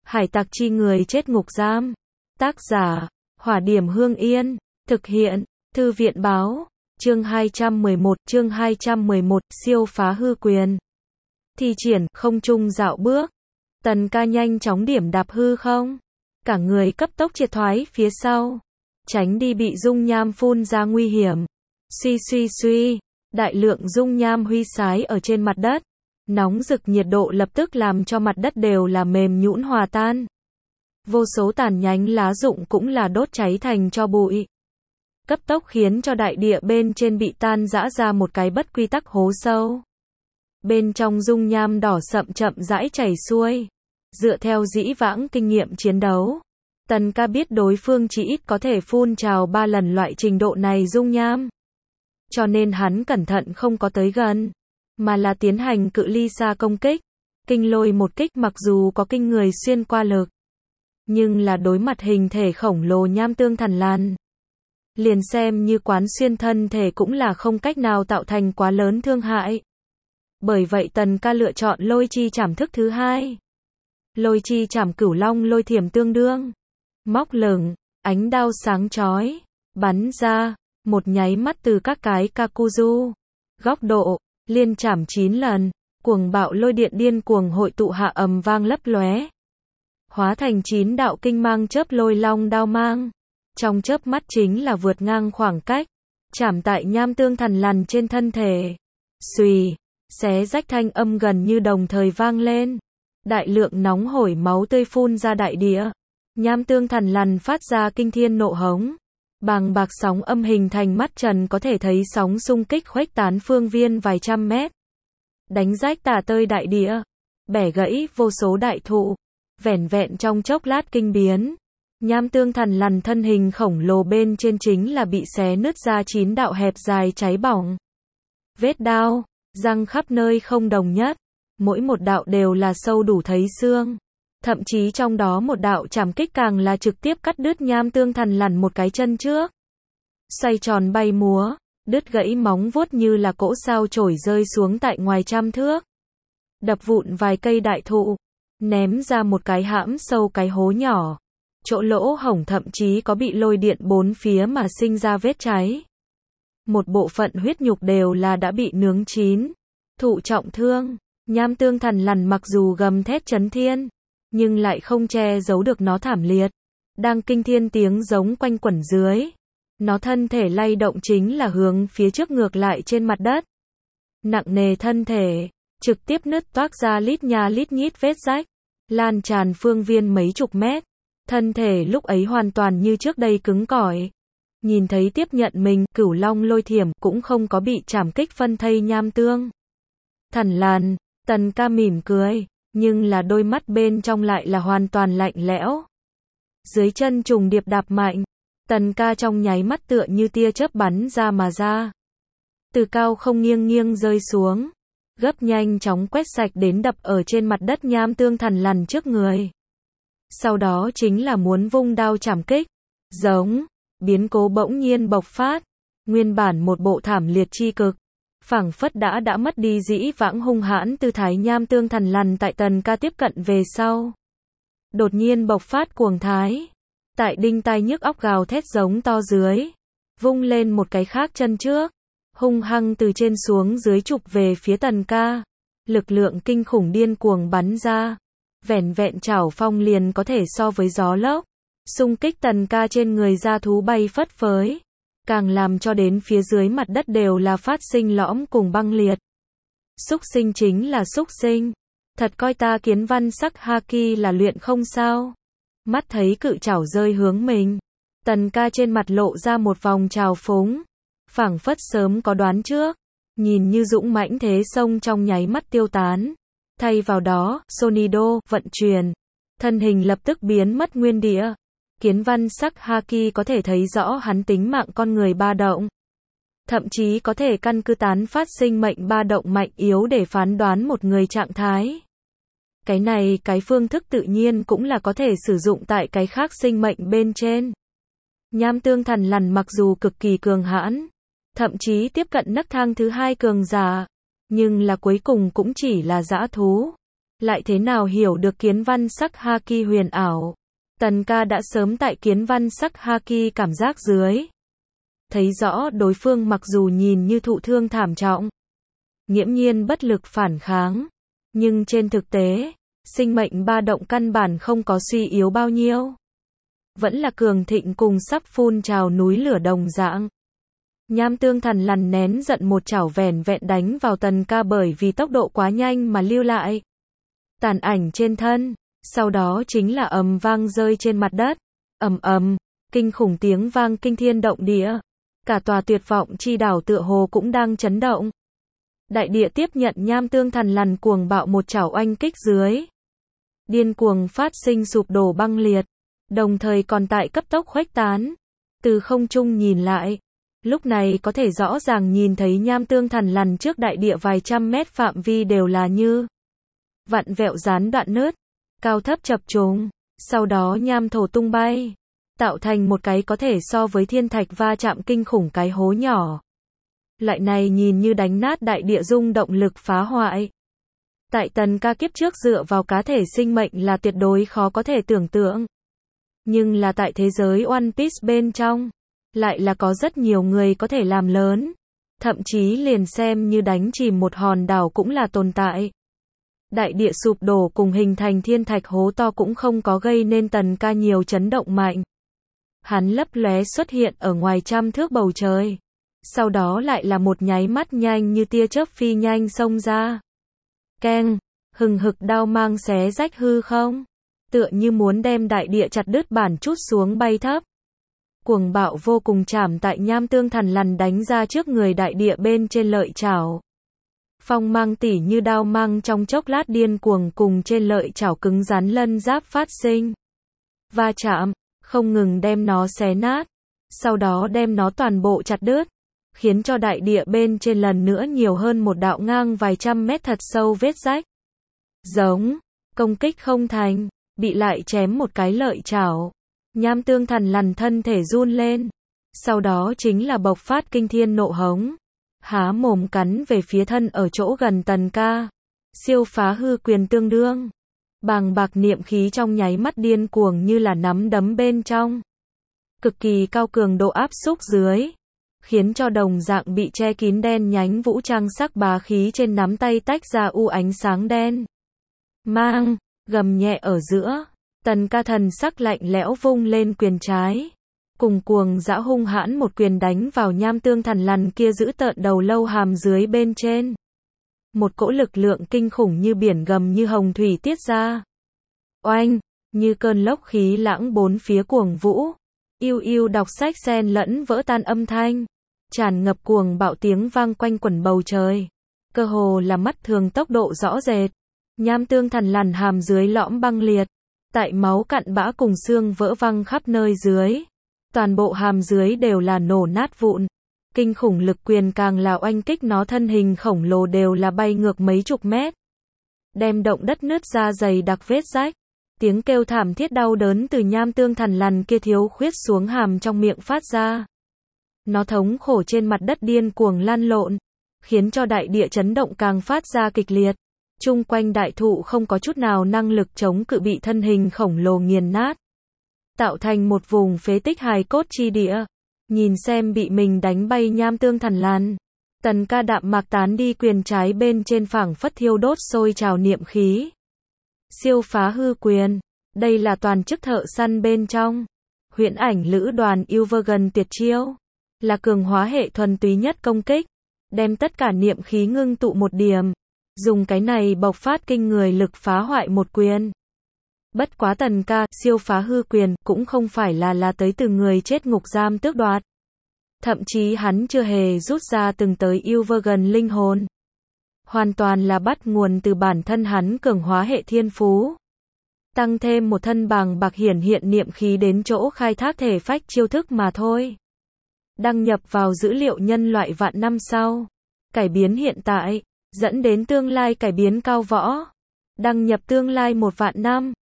Hải tặc chi người chết ngục giam. Tác giả, Hỏa Điểm Hương Yên. Thực hiện, Thư viện báo. Chương 211, siêu phá hư quyền. Thi triển, không trung dạo bước. Tần ca nhanh chóng điểm đạp hư không. Cả người cấp tốc triệt thoái phía sau. Tránh đi bị dung nham phun ra nguy hiểm. Suy suy suy, đại lượng dung nham huy sái ở trên mặt đất. Nóng rực nhiệt độ lập tức làm cho mặt đất đều là mềm nhũn hòa tan. Vô số tàn nhánh lá rụng cũng là đốt cháy thành tro bụi. Cấp tốc khiến cho đại địa bên trên bị tan rã ra một cái bất quy tắc hố sâu. Bên trong dung nham đỏ sậm chậm rãi chảy xuôi. Dựa theo dĩ vãng kinh nghiệm chiến đấu, Tần ca biết đối phương chỉ ít có thể phun trào 3 lần loại trình độ này dung nham. Cho nên hắn cẩn thận không có tới gần, mà là tiến hành cự ly xa công kích. Kinh lôi một kích mặc dù có kinh người xuyên qua lực, nhưng là đối mặt hình thể khổng lồ nham tương thằn lằn, liền xem như quán xuyên thân thể cũng là không cách nào tạo thành quá lớn thương hại. Bởi vậy Tần ca lựa chọn lôi chi trảm thức thứ hai. Lôi chi trảm cửu long lôi thiểm tương đương. Móc lửng, ánh đao sáng chói, bắn ra, một nháy mắt từ các cái Kakuzu. Góc độ, liên trảm 9 lần, cuồng bạo lôi điện điên cuồng hội tụ hạ ầm vang lấp lóe. Hóa thành 9 đạo kinh mang chớp lôi long đao mang. Trong chớp mắt chính là vượt ngang khoảng cách. Chảm tại nham tương thằn lằn trên thân thể. Xùy, xé rách thanh âm gần như đồng thời vang lên. Đại lượng nóng hổi máu tươi phun ra đại địa. Nham tương thằn lằn phát ra kinh thiên nộ hống. Bàng bạc sóng âm hình thành mắt trần có thể thấy sóng xung kích khuếch tán phương viên vài trăm mét. Đánh rách tả tơi đại địa. Bẻ gãy vô số đại thụ. Vẻn vẹn trong chốc lát kinh biến. Nham tương thằn lằn thân hình khổng lồ bên trên chính là bị xé nứt ra 9 đạo hẹp dài cháy bỏng. Vết đao, răng khắp nơi không đồng nhất. Mỗi một đạo đều là sâu đủ thấy xương. Thậm chí trong đó một đạo chảm kích càng là trực tiếp cắt đứt nham tương thằn lằn một cái chân trước. Xoay tròn bay múa, đứt gãy móng vuốt như là cỗ sao chổi rơi xuống tại ngoài trăm thước. Đập vụn vài cây đại thụ, ném ra một cái hãm sâu cái hố nhỏ. Chỗ lỗ hổng thậm chí có bị lôi điện bốn phía mà sinh ra vết cháy. Một bộ phận huyết nhục đều là đã bị nướng chín. Thụ trọng thương, nham tương thằn lằn mặc dù gầm thét chấn thiên, nhưng lại không che giấu được nó thảm liệt. Đang kinh thiên tiếng giống quanh quẩn dưới. Nó thân thể lay động chính là hướng phía trước ngược lại trên mặt đất. Nặng nề thân thể, trực tiếp nứt toác ra lít nha lít nhít vết rách, lan tràn phương viên mấy chục mét. Thân thể lúc ấy hoàn toàn như trước đây cứng cỏi. Nhìn thấy tiếp nhận mình, cửu long lôi thiểm cũng không có bị chảm kích phân thây nham tương thằn lằn. Tần ca mỉm cười, nhưng là đôi mắt bên trong lại là hoàn toàn lạnh lẽo. Dưới chân trùng điệp đạp mạnh, Tần ca trong nháy mắt tựa như tia chớp bắn ra mà ra. Từ cao không nghiêng nghiêng rơi xuống, gấp nhanh chóng quét sạch đến đập ở trên mặt đất nham tương thằn lằn trước người. Sau đó chính là muốn vung đao chảm kích. Giống, biến cố bỗng nhiên bộc phát. Nguyên bản một bộ thảm liệt chi cực, phảng phất đã mất đi dĩ vãng hung hãn tư thái nham tương thằn lằn tại Tần ca tiếp cận về sau. Đột nhiên bộc phát cuồng thái. Tại đinh tai nhức óc gào thét giống to dưới. Vung lên một cái khác chân trước. Hung hăng từ trên xuống dưới chụp về phía Tần ca. Lực lượng kinh khủng điên cuồng bắn ra. Vẻn vẹn chảo phong liền có thể so với gió lốc. Xung kích Tần ca trên người ra thú bay phất phới. Càng làm cho đến phía dưới mặt đất đều là phát sinh lõm cùng băng liệt. Súc sinh chính là súc sinh. Thật coi ta kiến văn sắc haki là luyện không sao. Mắt thấy cự chảo rơi hướng mình. Tần ca trên mặt lộ ra một vòng trào phúng. Phảng phất sớm có đoán trước. Nhìn như dũng mãnh thế sông trong nháy mắt tiêu tán. Thay vào đó, Sonido, vận chuyển. Thân hình lập tức biến mất nguyên địa. Kiến văn sắc haki có thể thấy rõ hắn tính mạng con người ba động. Thậm chí có thể căn cứ tán phát sinh mệnh ba động mạnh yếu để phán đoán một người trạng thái. Cái phương thức tự nhiên cũng là có thể sử dụng tại cái khác sinh mệnh bên trên. Nham tương thằn lằn mặc dù cực kỳ cường hãn, thậm chí tiếp cận nấc thang thứ hai cường giả, nhưng là cuối cùng cũng chỉ là dã thú. lại thế nào hiểu được kiến văn sắc haki huyền ảo. Tần ca đã sớm tại kiến văn sắc haki cảm giác dưới. Thấy rõ đối phương mặc dù nhìn như thụ thương thảm trọng, nghiễm nhiên bất lực phản kháng, nhưng trên thực tế, sinh mệnh ba động căn bản không có suy yếu bao nhiêu. Vẫn là cường thịnh cùng sắp phun trào núi lửa đồng dạng. Nham Tương Thần Lằn nén giận một chảo vẻn vẹn đánh vào Tần ca bởi vì tốc độ quá nhanh mà lưu lại tàn ảnh trên thân, sau đó chính là ầm vang rơi trên mặt đất. Ầm ầm, kinh khủng tiếng vang kinh thiên động địa. Cả tòa Tuyệt Vọng Chi đảo tựa hồ cũng đang chấn động. Đại địa tiếp nhận Nham Tương Thần Lằn cuồng bạo một chảo oanh kích dưới. Điên cuồng phát sinh sụp đổ băng liệt, đồng thời còn tại cấp tốc khuếch tán. Từ không trung nhìn lại, lúc này có thể rõ ràng nhìn thấy Nham Tương Thần Lằn trước đại địa vài trăm mét phạm vi đều là như vặn vẹo gián đoạn nứt, cao thấp chập trùng, sau đó nham thổ tung bay, tạo thành một cái có thể so với thiên thạch va chạm kinh khủng cái hố nhỏ. Loại này nhìn như đánh nát đại địa rung động lực phá hoại. Tại Tần ca kiếp trước dựa vào cá thể sinh mệnh là tuyệt đối khó có thể tưởng tượng. Nhưng là tại thế giới One Piece bên trong, lại là có rất nhiều người có thể làm lớn. Thậm chí liền xem như đánh chìm một hòn đảo cũng là tồn tại. Đại địa sụp đổ cùng hình thành thiên thạch hố to cũng không có gây nên Tần ca nhiều chấn động mạnh. Hắn lấp lóe xuất hiện ở ngoài trăm thước bầu trời. Sau đó lại là một nháy mắt nhanh như tia chớp phi nhanh xông ra. Keng, hừng hực đao mang xé rách hư không. Tựa như muốn đem đại địa chặt đứt bản chút xuống bay thấp. Cuồng bạo vô cùng chạm tại Nham Tương Thần Lằn đánh ra trước người đại địa bên trên lợi chảo. Phong mang tỉ như đao mang trong chốc lát điên cuồng cùng trên lợi chảo cứng rắn lân giáp phát sinh. Va chạm, không ngừng đem nó xé nát. Sau đó đem nó toàn bộ chặt đứt. Khiến cho đại địa bên trên lần nữa nhiều hơn một đạo ngang vài trăm mét thật sâu vết rách. Giống, công kích không thành, bị lại chém một cái lợi chảo. Nham Tương Thần Lằn thân thể run lên. Sau đó chính là bộc phát kinh thiên nộ hống. Há mồm cắn về phía thân ở chỗ gần Tần ca. Siêu phá hư quyền tương đương. Bàng bạc niệm khí trong nháy mắt điên cuồng như là nắm đấm bên trong. Cực kỳ cao cường độ áp xúc dưới. Khiến cho đồng dạng bị che kín đen nhánh vũ trang sắc bá khí trên nắm tay tách ra u ánh sáng đen. Mang, gầm nhẹ ở giữa. Tần ca thần sắc lạnh lẽo vung lên quyền trái. Cùng cuồng dã hung hãn một quyền đánh vào Nham Tương Thần Lằn kia giữ tợn đầu lâu hàm dưới bên trên. Một cỗ lực lượng kinh khủng như biển gầm như hồng thủy tiết ra. Oanh, như cơn lốc khí lãng bốn phía cuồng vũ. Yêu yêu đọc sách xen lẫn vỡ tan âm thanh. Tràn ngập cuồng bạo tiếng vang quanh quẩn bầu trời. Cơ hồ là mắt thường tốc độ rõ rệt. Nham Tương Thần Lằn hàm dưới lõm băng liệt. Tại máu cặn bã cùng xương vỡ văng khắp nơi dưới. Toàn bộ hàm dưới đều là nổ nát vụn. Kinh khủng lực quyền càng là oanh kích nó thân hình khổng lồ đều là bay ngược mấy chục mét. Đem động đất nứt ra dày đặc vết rách. Tiếng kêu thảm thiết đau đớn từ Nham Tương Thần Lằn kia thiếu khuyết xuống hàm trong miệng phát ra. Nó thống khổ trên mặt đất điên cuồng lăn lộn. Khiến cho đại địa chấn động càng phát ra kịch liệt. Chung quanh đại thụ không có chút nào năng lực chống cự bị thân hình khổng lồ nghiền nát. Tạo thành một vùng phế tích hài cốt chi địa. Nhìn xem bị mình đánh bay Nham Tương Thần Lằn. Tần ca đạm mạc tán đi quyền trái bên trên phảng phất thiêu đốt sôi trào niệm khí. Siêu phá hư quyền. Đây là toàn chức thợ săn bên trong. Huyễn ảnh lữ đoàn Ilvergen tuyệt chiêu. Là cường hóa hệ thuần túy nhất công kích. Đem tất cả niệm khí ngưng tụ một điểm. Dùng cái này bộc phát kinh người lực phá hoại một quyền. Bất quá Tần ca, siêu phá hư quyền, cũng không phải là tới từ người chết ngục giam tước đoạt. Thậm chí hắn chưa hề rút ra từng tới Ilvergen linh hồn. Hoàn toàn là bắt nguồn từ bản thân hắn cường hóa hệ thiên phú. Tăng thêm một thân bàng bạc hiển hiện niệm khí đến chỗ khai thác thể phách chiêu thức mà thôi. Đăng nhập vào dữ liệu nhân loại vạn năm sau. Cải biến hiện tại, dẫn đến tương lai cải biến cao võ. Đăng nhập tương lai 1 vạn năm.